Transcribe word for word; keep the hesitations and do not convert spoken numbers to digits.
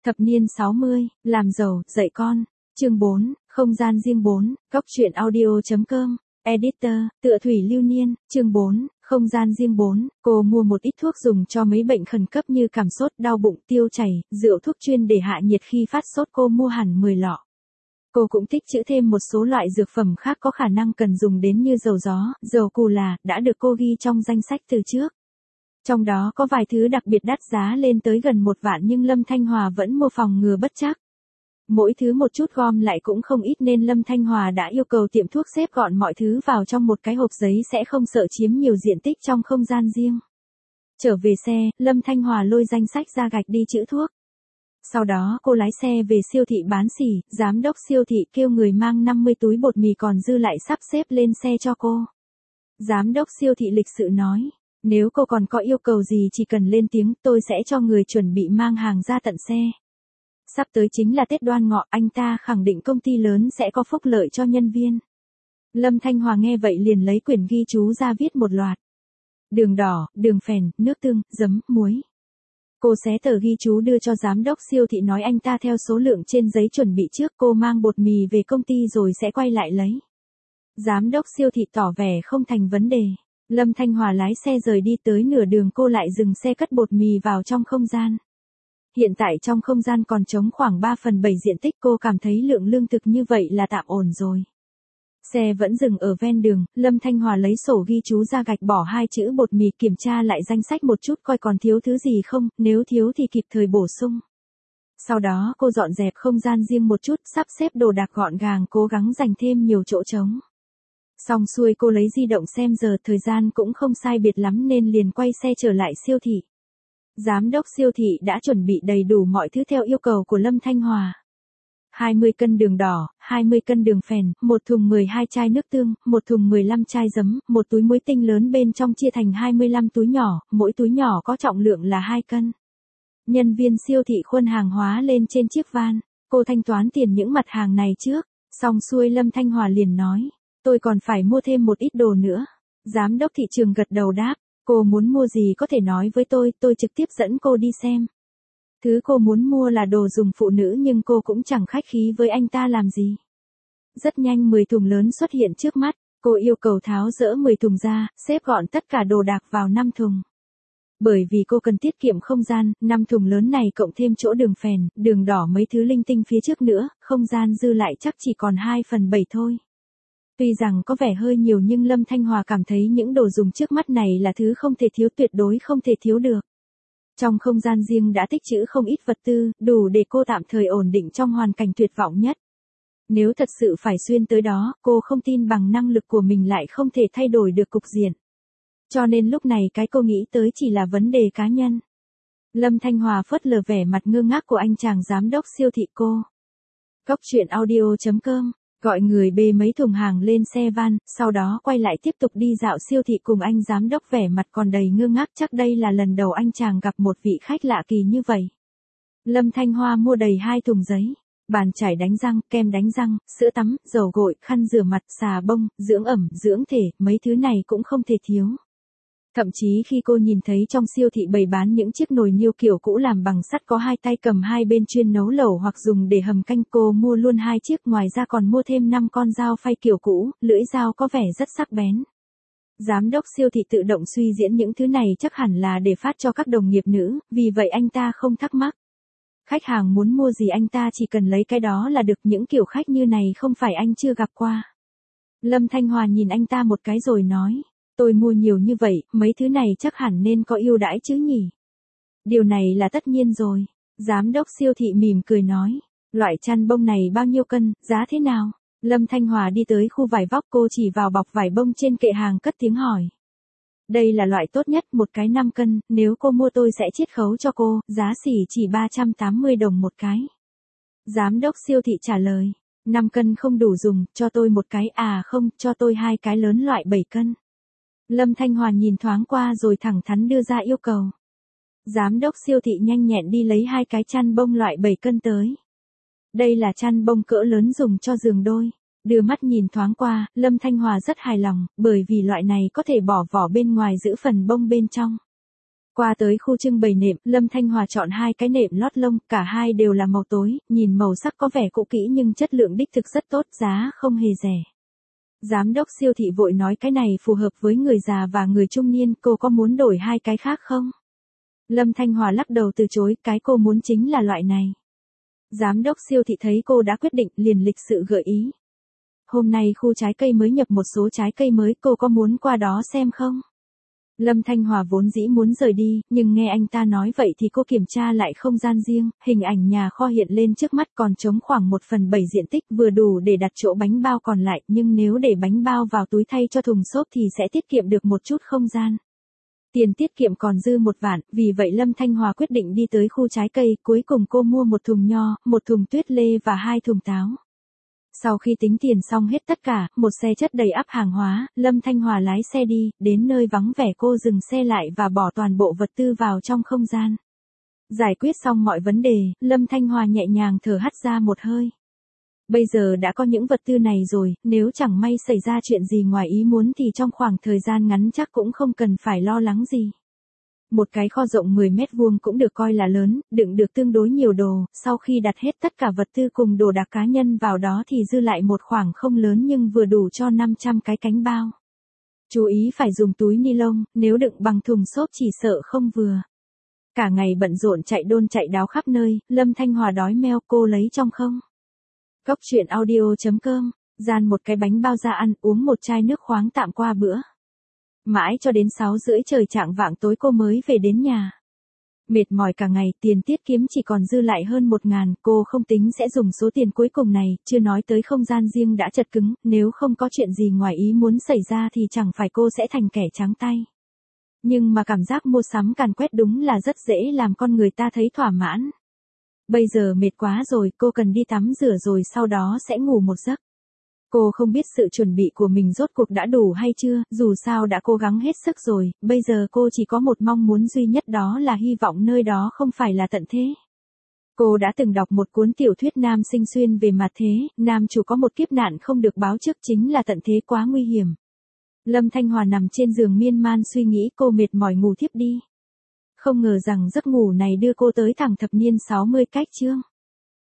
Thập niên sáu mươi, làm giàu, dạy con. Chương bốn, không gian riêng bốn, góc truyện audio.com. Editor, tựa Thủy Lưu Niên. Chương bốn, không gian riêng bốn. Cô mua một ít thuốc dùng cho mấy bệnh khẩn cấp như cảm sốt, đau bụng, tiêu chảy, rượu thuốc chuyên để hạ nhiệt khi phát sốt. Cô mua hẳn mười lọ. Cô cũng tích trữ thêm một số loại dược phẩm khác có khả năng cần dùng đến như dầu gió, dầu cù là, đã được cô ghi trong danh sách từ trước. Trong đó có vài thứ đặc biệt đắt giá lên tới gần một vạn nhưng Lâm Thanh Hòa vẫn mua phòng ngừa bất trắc. Mỗi thứ một chút gom lại cũng không ít nên Lâm Thanh Hòa đã yêu cầu tiệm thuốc xếp gọn mọi thứ vào trong một cái hộp giấy sẽ không sợ chiếm nhiều diện tích trong không gian riêng. Trở về xe, Lâm Thanh Hòa lôi danh sách ra gạch đi chữ thuốc. Sau đó cô lái xe về siêu thị bán xỉ, giám đốc siêu thị kêu người mang năm mươi túi bột mì còn dư lại sắp xếp lên xe cho cô. Giám đốc siêu thị lịch sự nói, nếu cô còn có yêu cầu gì chỉ cần lên tiếng tôi sẽ cho người chuẩn bị mang hàng ra tận xe. Sắp tới chính là Tết Đoan Ngọ, anh ta khẳng định công ty lớn sẽ có phúc lợi cho nhân viên. Lâm Thanh Hòa nghe vậy liền lấy quyển ghi chú ra viết một loạt. Đường đỏ, đường phèn, nước tương, giấm, muối. Cô xé tờ ghi chú đưa cho giám đốc siêu thị nói anh ta theo số lượng trên giấy chuẩn bị trước, cô mang bột mì về công ty rồi sẽ quay lại lấy. Giám đốc siêu thị tỏ vẻ không thành vấn đề. Lâm Thanh Hòa lái xe rời đi, tới nửa đường cô lại dừng xe cất bột mì vào trong không gian. Hiện tại trong không gian còn trống khoảng ba phần bảy diện tích, cô cảm thấy lượng lương thực như vậy là tạm ổn rồi. Xe vẫn dừng ở ven đường, Lâm Thanh Hòa lấy sổ ghi chú ra gạch bỏ hai chữ bột mì, kiểm tra lại danh sách một chút coi còn thiếu thứ gì không, nếu thiếu thì kịp thời bổ sung. Sau đó cô dọn dẹp không gian riêng một chút, sắp xếp đồ đạc gọn gàng, cố gắng dành thêm nhiều chỗ trống. Xong xuôi cô lấy di động xem giờ, thời gian cũng không sai biệt lắm nên liền quay xe trở lại siêu thị. Giám đốc siêu thị đã chuẩn bị đầy đủ mọi thứ theo yêu cầu của Lâm Thanh Hòa. hai mươi cân đường đỏ, hai mươi cân đường phèn, một thùng mười hai chai nước tương, một thùng mười lăm chai giấm, một túi muối tinh lớn bên trong chia thành hai mươi lăm túi nhỏ, mỗi túi nhỏ có trọng lượng là hai cân. Nhân viên siêu thị khuân hàng hóa lên trên chiếc van, cô thanh toán tiền những mặt hàng này trước, xong xuôi Lâm Thanh Hòa liền nói, tôi còn phải mua thêm một ít đồ nữa. Giám đốc thị trường gật đầu đáp, cô muốn mua gì có thể nói với tôi, tôi trực tiếp dẫn cô đi xem. Thứ cô muốn mua là đồ dùng phụ nữ nhưng cô cũng chẳng khách khí với anh ta làm gì. Rất nhanh mười thùng lớn xuất hiện trước mắt, cô yêu cầu tháo dỡ mười thùng ra, xếp gọn tất cả đồ đạc vào năm thùng. Bởi vì cô cần tiết kiệm không gian, năm thùng lớn này cộng thêm chỗ đường phèn, đường đỏ mấy thứ linh tinh phía trước nữa, không gian dư lại chắc chỉ còn hai phần bảy thôi. Tuy rằng có vẻ hơi nhiều nhưng Lâm Thanh Hòa cảm thấy những đồ dùng trước mắt này là thứ không thể thiếu, tuyệt đối không thể thiếu được. Trong không gian riêng đã tích trữ không ít vật tư, đủ để cô tạm thời ổn định trong hoàn cảnh tuyệt vọng nhất. Nếu thật sự phải xuyên tới đó, cô không tin bằng năng lực của mình lại không thể thay đổi được cục diện. Cho nên lúc này cái cô nghĩ tới chỉ là vấn đề cá nhân. Lâm Thanh Hòa phớt lờ vẻ mặt ngơ ngác của anh chàng giám đốc siêu thị cô. Góc truyện audio.com. Gọi người bê mấy thùng hàng lên xe van, sau đó quay lại tiếp tục đi dạo siêu thị cùng anh giám đốc vẻ mặt còn đầy ngơ ngác, chắc đây là lần đầu anh chàng gặp một vị khách lạ kỳ như vậy. Lâm Thanh Hoa mua đầy hai thùng giấy, bàn chải đánh răng, kem đánh răng, sữa tắm, dầu gội, khăn rửa mặt, xà bông, dưỡng ẩm, dưỡng thể, mấy thứ này cũng không thể thiếu. Thậm chí khi cô nhìn thấy trong siêu thị bày bán những chiếc nồi niêu kiểu cũ làm bằng sắt có hai tay cầm hai bên chuyên nấu lẩu hoặc dùng để hầm canh, cô mua luôn hai chiếc, ngoài ra còn mua thêm năm con dao phay kiểu cũ, lưỡi dao có vẻ rất sắc bén. Giám đốc siêu thị tự động suy diễn những thứ này chắc hẳn là để phát cho các đồng nghiệp nữ, vì vậy anh ta không thắc mắc. Khách hàng muốn mua gì anh ta chỉ cần lấy cái đó là được, những kiểu khách như này không phải anh chưa gặp qua. Lâm Thanh Hòa nhìn anh ta một cái rồi nói. Tôi mua nhiều như vậy, mấy thứ này chắc hẳn nên có ưu đãi chứ nhỉ? Điều này là tất nhiên rồi. Giám đốc siêu thị mỉm cười nói. Loại chăn bông này bao nhiêu cân, giá thế nào? Lâm Thanh Hòa đi tới khu vải vóc, cô chỉ vào bọc vải bông trên kệ hàng cất tiếng hỏi. Đây là loại tốt nhất, một cái năm cân, nếu cô mua tôi sẽ chiết khấu cho cô, giá xỉ chỉ ba trăm tám mươi đồng một cái. Giám đốc siêu thị trả lời. năm cân không đủ dùng, cho tôi một cái, à không, cho tôi hai cái lớn loại bảy cân. Lâm Thanh Hòa nhìn thoáng qua rồi thẳng thắn đưa ra yêu cầu. Giám đốc siêu thị nhanh nhẹn đi lấy hai cái chăn bông loại bảy cân tới. Đây là chăn bông cỡ lớn dùng cho giường đôi. Đưa mắt nhìn thoáng qua, Lâm Thanh Hòa rất hài lòng, bởi vì loại này có thể bỏ vỏ bên ngoài giữ phần bông bên trong. Qua tới khu trưng bày nệm, Lâm Thanh Hòa chọn hai cái nệm lót lông, cả hai đều là màu tối, nhìn màu sắc có vẻ cũ kỹ nhưng chất lượng đích thực rất tốt, giá không hề rẻ. Giám đốc siêu thị vội nói cái này phù hợp với người già và người trung niên, cô có muốn đổi hai cái khác không? Lâm Thanh Hòa lắc đầu từ chối, cái cô muốn chính là loại này. Giám đốc siêu thị thấy cô đã quyết định, liền lịch sự gợi ý. Hôm nay khu trái cây mới nhập một số trái cây mới, cô có muốn qua đó xem không? Lâm Thanh Hòa vốn dĩ muốn rời đi, nhưng nghe anh ta nói vậy thì cô kiểm tra lại không gian riêng, hình ảnh nhà kho hiện lên trước mắt còn trống khoảng một phần bảy diện tích vừa đủ để đặt chỗ bánh bao còn lại, nhưng nếu để bánh bao vào túi thay cho thùng xốp thì sẽ tiết kiệm được một chút không gian. Tiền tiết kiệm còn dư một vạn, vì vậy Lâm Thanh Hòa quyết định đi tới khu trái cây, cuối cùng cô mua một thùng nho, một thùng tuyết lê và hai thùng táo. Sau khi tính tiền xong hết tất cả, một xe chất đầy ắp hàng hóa, Lâm Thanh Hòa lái xe đi, đến nơi vắng vẻ cô dừng xe lại và bỏ toàn bộ vật tư vào trong không gian. Giải quyết xong mọi vấn đề, Lâm Thanh Hòa nhẹ nhàng thở hắt ra một hơi. Bây giờ đã có những vật tư này rồi, nếu chẳng may xảy ra chuyện gì ngoài ý muốn thì trong khoảng thời gian ngắn chắc cũng không cần phải lo lắng gì. Một cái kho rộng mười mét vuông cũng được coi là lớn, đựng được tương đối nhiều đồ, sau khi đặt hết tất cả vật tư cùng đồ đạc cá nhân vào đó thì dư lại một khoảng không lớn nhưng vừa đủ cho năm trăm cái cánh bao. Chú ý phải dùng túi ni lông, nếu đựng bằng thùng xốp chỉ sợ không vừa. Cả ngày bận rộn chạy đôn chạy đáo khắp nơi, Lâm Thanh Hòa đói meo, cô lấy trong không. Cốc truyện audio chấm com, dàn một cái bánh bao ra ăn, uống một chai nước khoáng tạm qua bữa. Mãi cho đến sáu rưỡi trời chạng vạng tối cô mới về đến nhà. Mệt mỏi cả ngày, tiền tiết kiếm chỉ còn dư lại hơn một ngàn, cô không tính sẽ dùng số tiền cuối cùng này, chưa nói tới không gian riêng đã chật cứng, nếu không có chuyện gì ngoài ý muốn xảy ra thì chẳng phải cô sẽ thành kẻ trắng tay. Nhưng mà cảm giác mua sắm càn quét đúng là rất dễ làm con người ta thấy thỏa mãn. Bây giờ mệt quá rồi, cô cần đi tắm rửa rồi sau đó sẽ ngủ một giấc. Cô không biết sự chuẩn bị của mình rốt cuộc đã đủ hay chưa, dù sao đã cố gắng hết sức rồi, bây giờ cô chỉ có một mong muốn duy nhất đó là hy vọng nơi đó không phải là tận thế. Cô đã từng đọc một cuốn tiểu thuyết nam sinh xuyên về mặt thế, nam chủ có một kiếp nạn không được báo trước chính là tận thế quá nguy hiểm. Lâm Thanh Hòa nằm trên giường miên man suy nghĩ, cô mệt mỏi ngủ thiếp đi. Không ngờ rằng giấc ngủ này đưa cô tới thẳng thập niên sáu mươi cách chương.